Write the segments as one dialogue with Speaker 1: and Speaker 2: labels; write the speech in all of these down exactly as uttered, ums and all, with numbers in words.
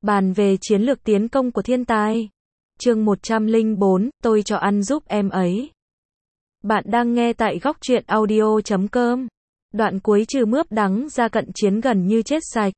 Speaker 1: Bàn về chiến lược tiến công của thiên tài. Chương một trăm lẻ bốn, tôi cho ăn giúp em ấy. Bạn đang nghe tại góc truyện audio chấm com. Đoạn cuối trừ mướp đắng ra cận chiến gần như chết sạch.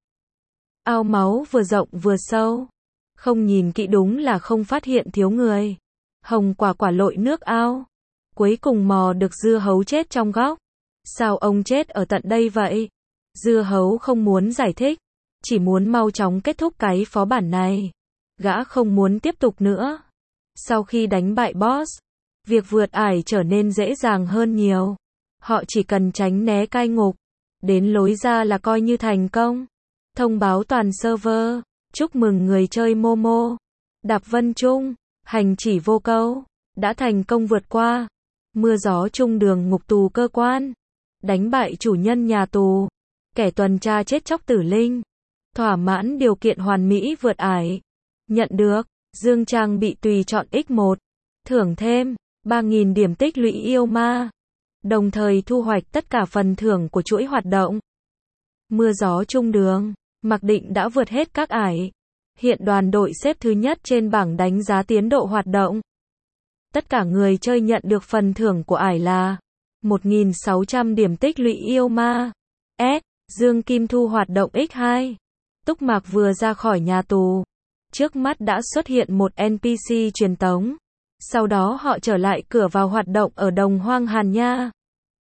Speaker 1: Ao máu vừa rộng vừa sâu. Không nhìn kỹ đúng là không phát hiện thiếu người. Hồng quả quả lội nước ao. Cuối cùng mò được dưa hấu chết trong góc. Sao ông chết ở tận đây vậy? Dưa hấu không muốn giải thích. Chỉ muốn mau chóng kết thúc cái phó bản này. Gã không muốn tiếp tục nữa. Sau khi đánh bại boss, việc vượt ải trở nên dễ dàng hơn nhiều. Họ chỉ cần tránh né cai ngục. Đến lối ra là coi như thành công. Thông báo toàn server. Chúc mừng người chơi Momo. Đạp Vân Trung. Hành chỉ vô câu. Đã thành công vượt qua. Mưa gió chung đường ngục tù cơ quan. Đánh bại chủ nhân nhà tù. Kẻ tuần tra chết chóc tử linh. Thỏa mãn điều kiện hoàn mỹ vượt ải. Nhận được. Dương trang bị tùy chọn nhân một. Thưởng thêm. ba nghìn điểm tích lũy yêu ma. Đồng thời thu hoạch tất cả phần thưởng của chuỗi hoạt động. Mưa gió chung đường. Mặc Định đã vượt hết các ải. Hiện đoàn đội xếp thứ nhất trên bảng đánh giá tiến độ hoạt động. Tất cả người chơi nhận được phần thưởng của ải là một nghìn sáu trăm điểm tích lũy yêu ma. S. Dương Kim Thu hoạt động nhân hai. Túc Mạc vừa ra khỏi nhà tù. Trước mắt đã xuất hiện một en pê xê truyền tống. Sau đó họ trở lại cửa vào hoạt động ở Đồng Hoang Hàn Nha.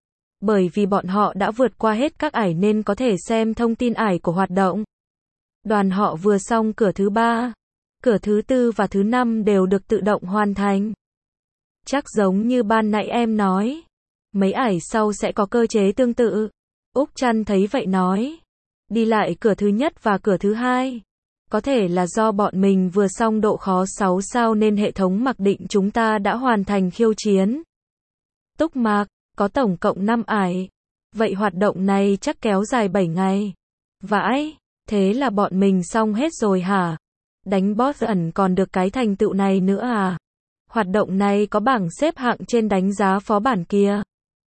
Speaker 1: Bởi vì bọn họ đã vượt qua hết các ải nên có thể xem thông tin ải của hoạt động. Đoàn họ vừa xong cửa thứ ba. Cửa thứ tư và thứ năm đều được tự động hoàn thành. Chắc giống như ban nãy em nói. Mấy ải sau sẽ có cơ chế tương tự. Úc Trăn thấy vậy nói. Đi lại cửa thứ nhất và cửa thứ hai. Có thể là do bọn mình vừa xong độ khó sáu sao nên hệ thống mặc định chúng ta đã hoàn thành khiêu chiến. Túc Mạc, có tổng cộng năm ải. Vậy hoạt động này chắc kéo dài bảy ngày. Vãi, thế là bọn mình xong hết rồi hả? Đánh boss ẩn còn được cái thành tựu này nữa à? Hoạt động này có bảng xếp hạng trên đánh giá phó bản kia.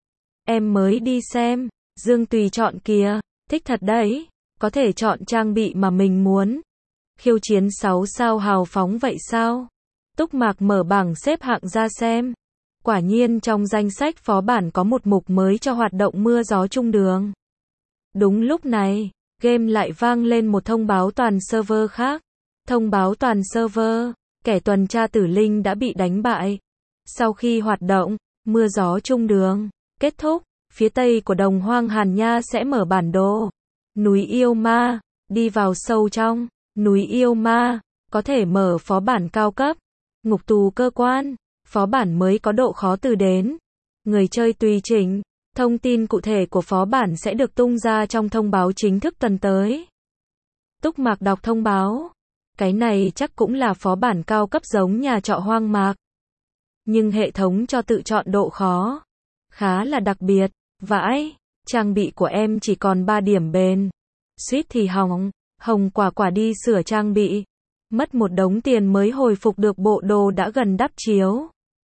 Speaker 1: Em mới đi xem. Dương tùy chọn kìa. Thích thật đấy. Có thể chọn trang bị mà mình muốn. Khiêu chiến sáu sao hào phóng vậy sao? Túc Mạc mở bảng xếp hạng ra xem. Quả nhiên trong danh sách phó bản có một mục mới cho hoạt động mưa gió chung đường. Đúng lúc này, game lại vang lên một thông báo toàn server khác. Thông báo toàn server, kẻ tuần tra tử linh đã bị đánh bại. Sau khi hoạt động, mưa gió chung đường kết thúc, phía tây của Đồng Hoang Hàn Nha sẽ mở bản đồ. Núi yêu ma, đi vào sâu trong. Núi yêu ma, có thể mở phó bản cao cấp. Ngục tù cơ quan, phó bản mới có độ khó từ đến. Người chơi tùy chỉnh. Thông tin cụ thể của phó bản sẽ được tung ra trong thông báo chính thức tuần tới. Túc Mạc đọc thông báo. Cái này chắc cũng là phó bản cao cấp giống nhà trọ hoang mạc. Nhưng hệ thống cho tự chọn độ khó. Khá là đặc biệt. Vãi, trang bị của em chỉ còn ba điểm bền. Suýt thì hỏng. Hồng quả quả đi sửa trang bị. Mất một đống tiền mới hồi phục được bộ đồ đã gần đắp chiếu.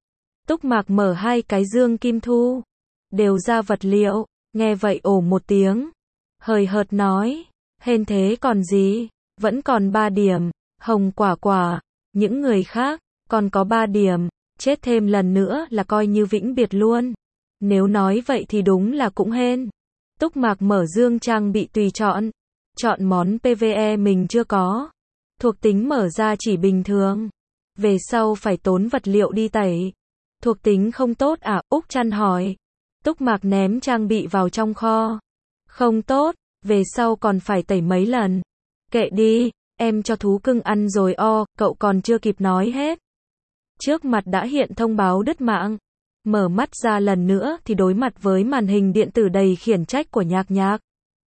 Speaker 1: Túc Mạc mở hai cái dương kim thu. Đều ra vật liệu. Nghe vậy ồ một tiếng. Hời hợt nói. Hên thế còn gì. Vẫn còn ba điểm. Hồng quả quả. Những người khác. Còn có ba điểm. Chết thêm lần nữa là coi như vĩnh biệt luôn. Nếu nói vậy thì đúng là cũng hên. Túc Mạc mở dương trang bị tùy chọn. Chọn món pê vê e mình chưa có. Thuộc tính mở ra chỉ bình thường. Về sau phải tốn vật liệu đi tẩy. Thuộc tính không tốt à? Úc Trăn hỏi. Túc Mạc ném trang bị vào trong kho. Không tốt, về sau còn phải tẩy mấy lần. Kệ đi, em cho thú cưng ăn rồi o, cậu còn chưa kịp nói hết. Trước mặt đã hiện thông báo đứt mạng. Mở mắt ra lần nữa thì đối mặt với màn hình điện tử đầy khiển trách của Nhạc Nhạc.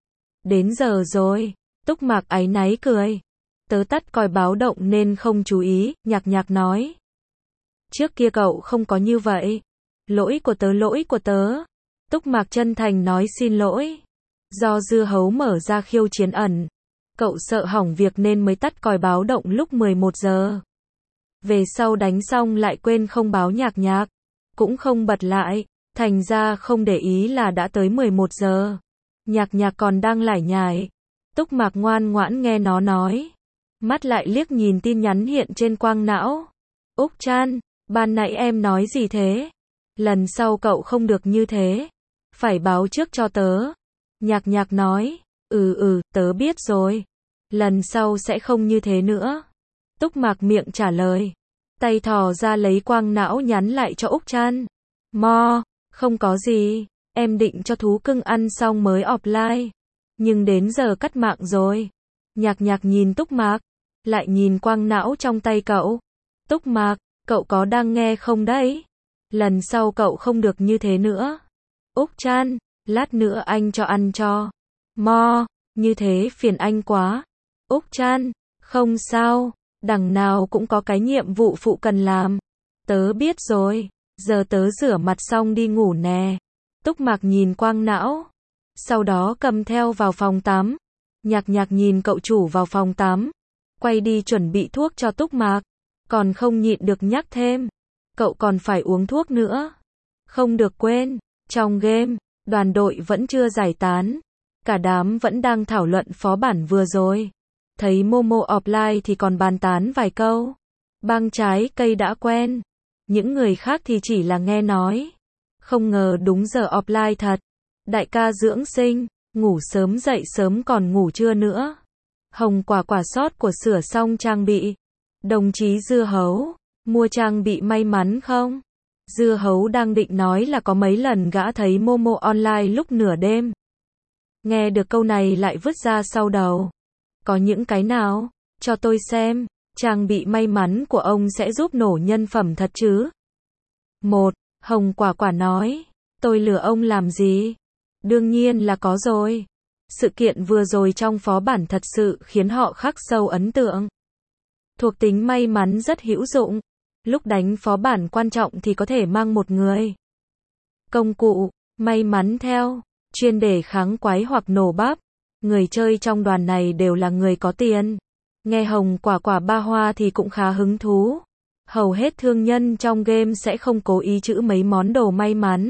Speaker 1: Đến giờ rồi. Túc Mạc áy náy cười. Tớ tắt còi báo động nên không chú ý, Nhạc Nhạc nói. Trước kia cậu không có như vậy. Lỗi của tớ lỗi của tớ. Túc Mạc chân thành nói xin lỗi. Do dưa hấu mở ra khiêu chiến ẩn. Cậu sợ hỏng việc nên mới tắt còi báo động lúc mười một giờ. Về sau đánh xong lại quên không báo Nhạc Nhạc. Cũng không bật lại. Thành ra không để ý là đã tới mười một giờ. Nhạc Nhạc còn đang lải nhải. Túc Mạc ngoan ngoãn nghe nó nói. Mắt lại liếc nhìn tin nhắn hiện trên quang não. Úc Chan, ban nãy em nói gì thế? Lần sau cậu không được như thế. Phải báo trước cho tớ. Nhạc nhạc nói, ừ ừ, tớ biết rồi. Lần sau sẽ không như thế nữa. Túc Mạc miệng trả lời. Tay thò ra lấy quang não nhắn lại cho Úc Chan. Mo, không có gì, em định cho thú cưng ăn xong mới offline. Nhưng đến giờ cắt mạng rồi. Nhạc nhạc nhìn Túc Mạc, lại nhìn quang não trong tay cậu. Túc Mạc, cậu có đang nghe không đấy? Lần sau cậu không được như thế nữa. Úc Chan, lát nữa anh cho ăn cho. Mo, như thế phiền anh quá. Úc Chan, không sao, đằng nào cũng có cái nhiệm vụ phụ cần làm. Tớ biết rồi, giờ tớ rửa mặt xong đi ngủ nè. Túc Mạc nhìn quang não, sau đó cầm theo vào phòng tắm. Nhạc nhạc nhìn cậu chủ vào phòng tắm, quay đi chuẩn bị thuốc cho Túc Mạc, còn không nhịn được nhắc thêm. Cậu còn phải uống thuốc nữa. Không được quên, trong game, đoàn đội vẫn chưa giải tán. Cả đám vẫn đang thảo luận phó bản vừa rồi. Thấy Momo offline thì còn bàn tán vài câu. Băng trái cây đã quen. Những người khác thì chỉ là nghe nói. Không ngờ đúng giờ offline thật. Đại ca dưỡng sinh, ngủ sớm dậy sớm còn ngủ trưa nữa. Hồng quả quả sót của sửa xong trang bị. Đồng chí Dưa Hấu, mua trang bị may mắn không? Dưa Hấu đang định nói là có mấy lần gã thấy Momo online lúc nửa đêm. Nghe được câu này lại vứt ra sau đầu. Có những cái nào? Cho tôi xem, trang bị may mắn của ông sẽ giúp nổ nhân phẩm thật chứ? Một, Hồng quả quả nói, tôi lừa ông làm gì? Đương nhiên là có rồi. Sự kiện vừa rồi trong phó bản thật sự khiến họ khắc sâu ấn tượng. Thuộc tính may mắn rất hữu dụng. Lúc đánh phó bản quan trọng thì có thể mang một người. Công cụ, may mắn theo, chuyên để kháng quái hoặc nổ bắp. Người chơi trong đoàn này đều là người có tiền. Nghe Hồng quả quả ba hoa thì cũng khá hứng thú. Hầu hết thương nhân trong game sẽ không cố ý trữ mấy món đồ may mắn.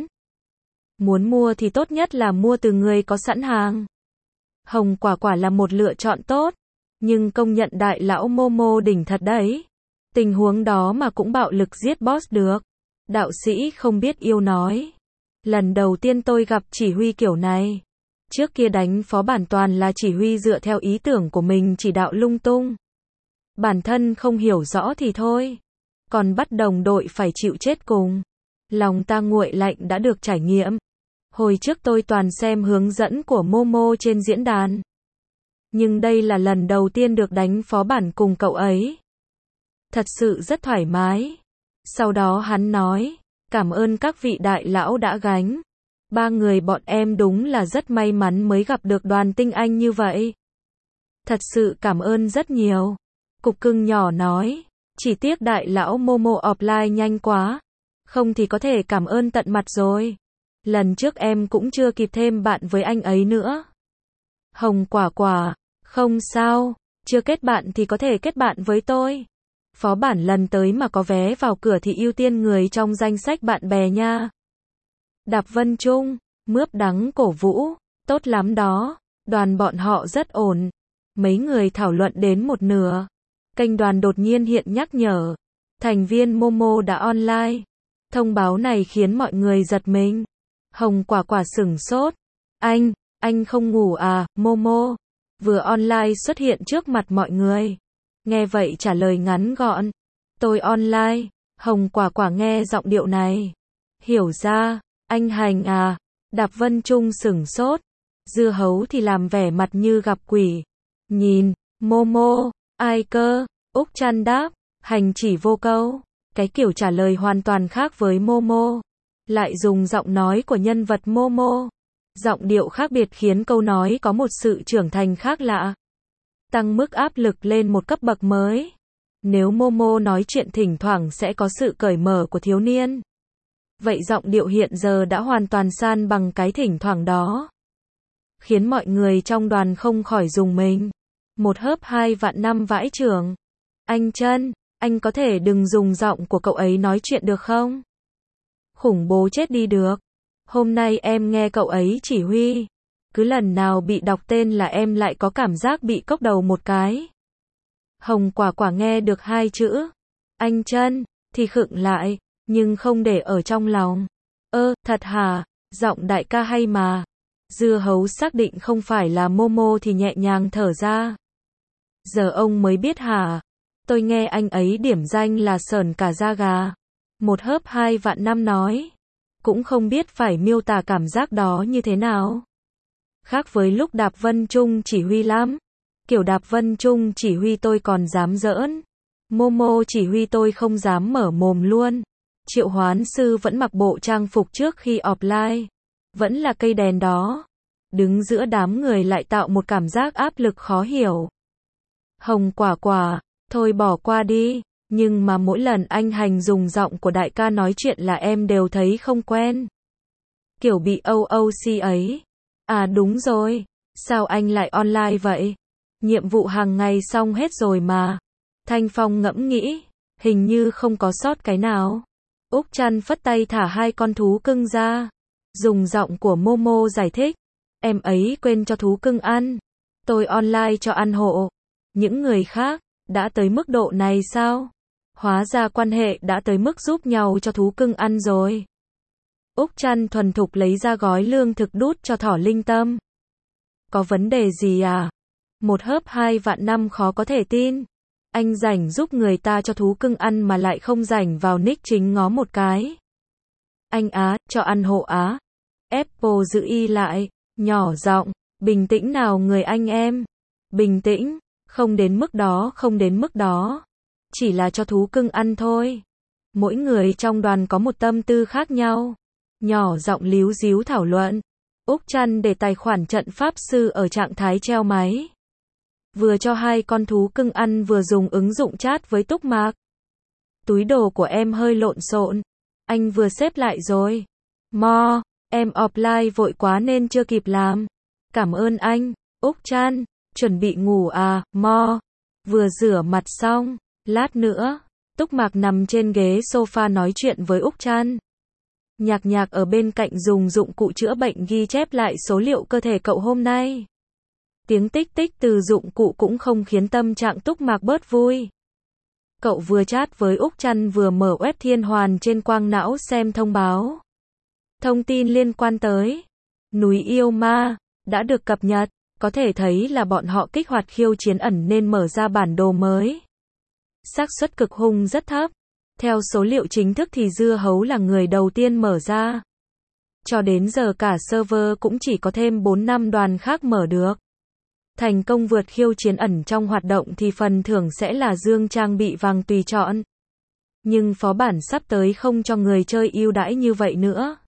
Speaker 1: Muốn mua thì tốt nhất là mua từ người có sẵn hàng. Hồng quả quả là một lựa chọn tốt. Nhưng công nhận đại lão Momo đỉnh thật đấy. Tình huống đó mà cũng bạo lực giết boss được. Đạo sĩ không biết yêu nói. Lần đầu tiên tôi gặp chỉ huy kiểu này. Trước kia đánh phó bản toàn là chỉ huy dựa theo ý tưởng của mình chỉ đạo lung tung. Bản thân không hiểu rõ thì thôi. Còn bắt đồng đội phải chịu chết cùng. Lòng ta nguội lạnh đã được trải nghiệm. Hồi trước tôi toàn xem hướng dẫn của Momo trên diễn đàn. Nhưng đây là lần đầu tiên được đánh phó bản cùng cậu ấy. Thật sự rất thoải mái. Sau đó hắn nói, cảm ơn các vị đại lão đã gánh. Ba người bọn em đúng là rất may mắn mới gặp được đoàn tinh anh như vậy. Thật sự cảm ơn rất nhiều. Cục cưng nhỏ nói, chỉ tiếc đại lão Momo offline nhanh quá. Không thì có thể cảm ơn tận mặt rồi. Lần trước em cũng chưa kịp thêm bạn với anh ấy nữa. Hồng quả quả, không sao, chưa kết bạn thì có thể kết bạn với tôi. Phó bản lần tới mà có vé vào cửa thì ưu tiên người trong danh sách bạn bè nha. Đạp Vân Trung, mướp đắng cổ vũ, tốt lắm đó, đoàn bọn họ rất ổn. Mấy người thảo luận đến một nửa. Kênh đoàn đột nhiên hiện nhắc nhở. Thành viên Momo đã online. Thông báo này khiến mọi người giật mình. Hồng quả quả sửng sốt. Anh, anh không ngủ à, Momo? Vừa online xuất hiện trước mặt mọi người. Nghe vậy trả lời ngắn gọn. Tôi online. Hồng quả quả nghe giọng điệu này. Hiểu ra, anh Hành à. Đạp Vân Trung sửng sốt. Dưa Hấu thì làm vẻ mặt như gặp quỷ. Nhìn, Momo, ai cơ? Úc Chan đáp. Hành chỉ vô câu. Cái kiểu trả lời hoàn toàn khác với Momo. Lại dùng giọng nói của nhân vật Momo. Giọng điệu khác biệt khiến câu nói có một sự trưởng thành khác lạ. Tăng mức áp lực lên một cấp bậc mới. Nếu Momo nói chuyện thỉnh thoảng sẽ có sự cởi mở của thiếu niên. Vậy giọng điệu hiện giờ đã hoàn toàn san bằng cái thỉnh thoảng đó. Khiến mọi người trong đoàn không khỏi rùng mình. Một hớp hai vạn năm vãi chưởng. Anh Trân, anh có thể đừng dùng giọng của cậu ấy nói chuyện được không? Khủng bố chết đi được. Hôm nay em nghe cậu ấy chỉ huy. Cứ lần nào bị đọc tên là em lại có cảm giác bị cốc đầu một cái. Hồng Quả Quả nghe được hai chữ anh Chân thì khựng lại, nhưng không để ở trong lòng. Ơ, thật hả? Giọng đại ca hay mà. Dưa Hấu xác định không phải là Momo thì nhẹ nhàng thở ra. Giờ ông mới biết hả? Tôi nghe anh ấy điểm danh là sởn cả da gà. Một hớp hai vạn năm nói. Cũng không biết phải miêu tả cảm giác đó như thế nào. Khác với lúc Đạp Vân Trung chỉ huy lắm. Kiểu Đạp Vân Trung chỉ huy tôi còn dám giỡn. Momo chỉ huy tôi không dám mở mồm luôn. Triệu Hoán Sư vẫn mặc bộ trang phục trước khi offline. Vẫn là cây đèn đó. Đứng giữa đám người lại tạo một cảm giác áp lực khó hiểu. Hồng Quả Quả, thôi bỏ qua đi. Nhưng mà mỗi lần anh Hành dùng giọng của đại ca nói chuyện là em đều thấy không quen. Kiểu bị o o xê ấy. À đúng rồi. Sao anh lại online vậy? Nhiệm vụ hàng ngày xong hết rồi mà. Thanh Phong ngẫm nghĩ. Hình như không có sót cái nào. Úc Trăn phất tay thả hai con thú cưng ra. Dùng giọng của Momo giải thích. Em ấy quên cho thú cưng ăn. Tôi online cho ăn hộ. Những người khác, đã tới mức độ này sao? Hóa ra quan hệ đã tới mức giúp nhau cho thú cưng ăn rồi. Úc Trăn thuần thục lấy ra gói lương thực đút cho thỏ Linh Tâm. Có vấn đề gì à? Một hớp hai vạn năm khó có thể tin. Anh rảnh giúp người ta cho thú cưng ăn mà lại không rảnh vào nick chính ngó một cái. Anh Á, cho ăn hộ Á. Apple giữ y lại, nhỏ giọng, bình tĩnh nào người anh em. Bình tĩnh, không đến mức đó, không đến mức đó. Chỉ là cho thú cưng ăn thôi. Mỗi người trong đoàn có một tâm tư khác nhau. Nhỏ giọng líu díu thảo luận. Úc Trăn để tài khoản trận pháp sư ở trạng thái treo máy. Vừa cho hai con thú cưng ăn vừa dùng ứng dụng chat với Túc Mạc. Túi đồ của em hơi lộn xộn. Anh vừa xếp lại rồi. Mo, em offline vội quá nên chưa kịp làm. Cảm ơn anh. Úc Trăn, chuẩn bị ngủ à, Mo. Vừa rửa mặt xong, lát nữa. Túc Mạc nằm trên ghế sofa nói chuyện với Úc Trăn. Nhạc Nhạc ở bên cạnh dùng dụng cụ chữa bệnh ghi chép lại số liệu cơ thể cậu hôm nay. Tiếng tích tích từ dụng cụ cũng không khiến tâm trạng Túc Mạc bớt vui. Cậu vừa chat với Úc Trăn vừa mở web Thiên Hoàn trên quang não xem thông báo. Thông tin liên quan tới núi yêu ma đã được cập nhật, có thể thấy là bọn họ kích hoạt khiêu chiến ẩn nên mở ra bản đồ mới. Xác suất cực hung rất thấp. Theo số liệu chính thức thì Dưa Hấu là người đầu tiên mở ra. Cho đến giờ cả server cũng chỉ có thêm bốn năm đoàn khác mở được. Thành công vượt khiêu chiến ẩn trong hoạt động thì phần thưởng sẽ là dương trang bị vàng tùy chọn. Nhưng phó bản sắp tới không cho người chơi ưu đãi như vậy nữa.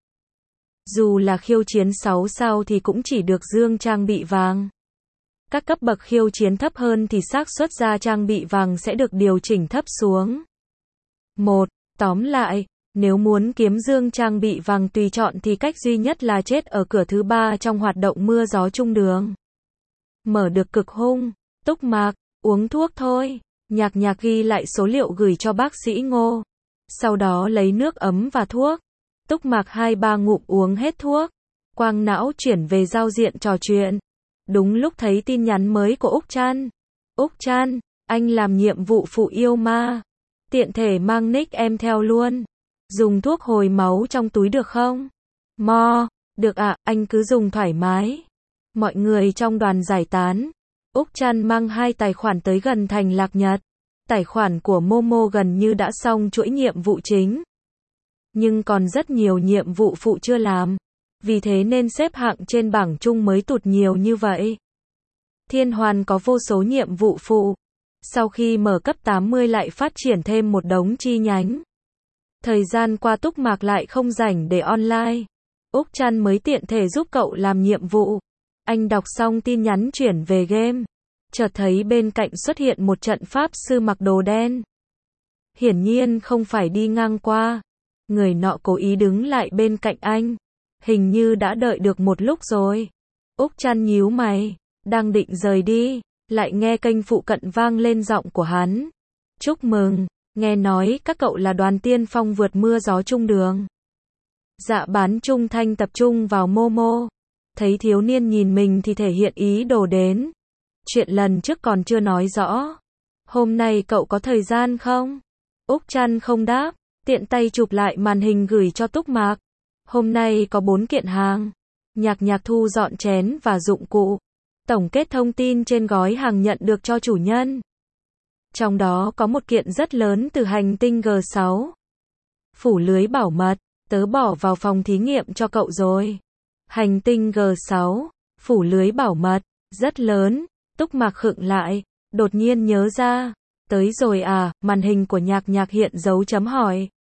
Speaker 1: Dù là khiêu chiến sáu sao thì cũng chỉ được dương trang bị vàng. Các cấp bậc khiêu chiến thấp hơn thì xác suất ra trang bị vàng sẽ được điều chỉnh thấp xuống. một. Tóm lại, nếu muốn kiếm dương trang bị vàng tùy chọn thì cách duy nhất là chết ở cửa thứ ba trong hoạt động mưa gió trung đường. Mở được cực hung. Túc Mạc, uống thuốc thôi. Nhạc Nhạc ghi lại số liệu gửi cho bác sĩ Ngô. Sau đó lấy nước ấm và thuốc. Túc Mạc hai ba ngụm uống hết thuốc. Quang não chuyển về giao diện trò chuyện. Đúng lúc thấy tin nhắn mới của Úc Trăn. Úc Trăn, anh làm nhiệm vụ phụ yêu ma. Tiện thể mang nick em theo luôn. Dùng thuốc hồi máu trong túi được không? Mo, được ạ, à, anh cứ dùng thoải mái. Mọi người trong đoàn giải tán. Úc Trăn mang hai tài khoản tới gần thành Lạc Nhật. Tài khoản của Momo gần như đã xong chuỗi nhiệm vụ chính. Nhưng còn rất nhiều nhiệm vụ phụ chưa làm. Vì thế nên xếp hạng trên bảng chung mới tụt nhiều như vậy. Thiên Hoàn có vô số nhiệm vụ phụ. Sau khi mở cấp tám mươi lại phát triển thêm một đống chi nhánh. Thời gian qua Túc Mạc lại không rảnh để online. Úc Trăn mới tiện thể giúp cậu làm nhiệm vụ. Anh đọc xong tin nhắn chuyển về game. Chợt thấy bên cạnh xuất hiện một trận pháp sư mặc đồ đen. Hiển nhiên không phải đi ngang qua. Người nọ cố ý đứng lại bên cạnh anh. Hình như đã đợi được một lúc rồi. Úc Trăn nhíu mày. Đang định rời đi. Lại nghe kênh phụ cận vang lên giọng của hắn. Chúc mừng. Nghe nói các cậu là đoàn tiên phong vượt mưa gió trung đường. Dạ bán trung thanh tập trung vào Momo. Thấy thiếu niên nhìn mình thì thể hiện ý đồ đến. Chuyện lần trước còn chưa nói rõ. Hôm nay cậu có thời gian không? Úc Trăn không đáp, tiện tay chụp lại màn hình gửi cho Túc Mạc. Hôm nay có bốn kiện hàng. Nhạc Nhạc thu dọn chén và dụng cụ. Tổng kết thông tin trên gói hàng nhận được cho chủ nhân. Trong đó có một kiện rất lớn từ hành tinh G sáu. Phủ lưới bảo mật, tớ bỏ vào phòng thí nghiệm cho cậu rồi. Hành tinh G sáu, phủ lưới bảo mật, rất lớn. Túc Mạc khựng lại, đột nhiên nhớ ra. Tới rồi à, màn hình của Nhạc Nhạc hiện dấu chấm hỏi.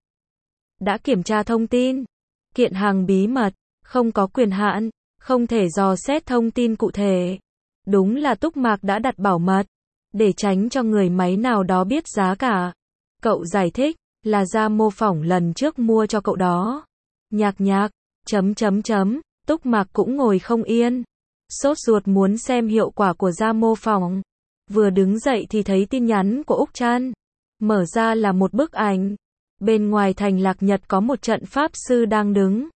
Speaker 1: Đã kiểm tra thông tin. Kiện hàng bí mật, không có quyền hạn, không thể dò xét thông tin cụ thể. Đúng là Túc Mạc đã đặt bảo mật, để tránh cho người máy nào đó biết giá cả. Cậu giải thích, là da mô phỏng lần trước mua cho cậu đó. Nhạc Nhạc, chấm chấm chấm, Túc Mạc cũng ngồi không yên. Sốt ruột muốn xem hiệu quả của da mô phỏng. Vừa đứng dậy thì thấy tin nhắn của Úc Trăn. Mở ra là một bức ảnh. Bên ngoài thành Lạc Nhật có một trận pháp sư đang đứng.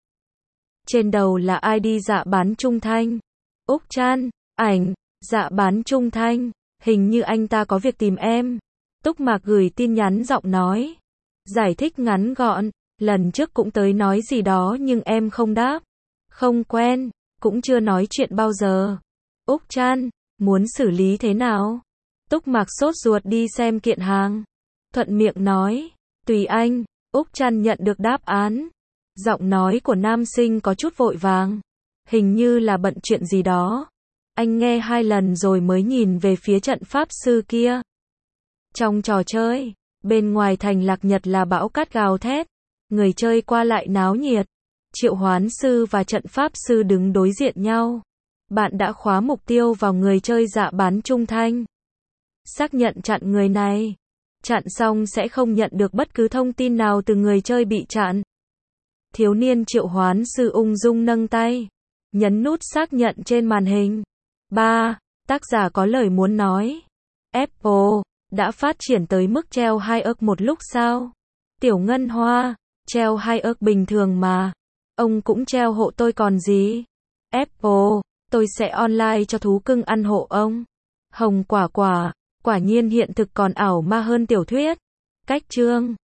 Speaker 1: Trên đầu là i đê dạ bán trung thanh. Úc Trăn, ảnh, dạ bán trung thanh. Hình như anh ta có việc tìm em. Túc Mạc gửi tin nhắn giọng nói. Giải thích ngắn gọn, lần trước cũng tới nói gì đó nhưng em không đáp. Không quen, cũng chưa nói chuyện bao giờ. Úc Trăn, muốn xử lý thế nào? Túc Mạc sốt ruột đi xem kiện hàng. Thuận miệng nói, tùy anh. Úc Trăn nhận được đáp án. Giọng nói của nam sinh có chút vội vàng. Hình như là bận chuyện gì đó. Anh nghe hai lần rồi mới nhìn về phía trận pháp sư kia. Trong trò chơi, bên ngoài thành Lạc Nhật là bão cát gào thét. Người chơi qua lại náo nhiệt. Triệu hoán sư và trận pháp sư đứng đối diện nhau. Bạn đã khóa mục tiêu vào người chơi dạ bán trung thanh. Xác nhận chặn người này. Chặn xong sẽ không nhận được bất cứ thông tin nào từ người chơi bị chặn. Thiếu niên triệu hoán sư ung dung nâng tay. Nhấn nút xác nhận trên màn hình. ba. Tác giả có lời muốn nói. Apple đã phát triển tới mức treo hai ức một lúc sao? Tiểu Ngân Hoa, treo hai ức bình thường mà. Ông cũng treo hộ tôi còn gì? Apple, tôi sẽ online cho thú cưng ăn hộ ông. Hồng Quả Quả, quả nhiên hiện thực còn ảo ma hơn tiểu thuyết. Cách chương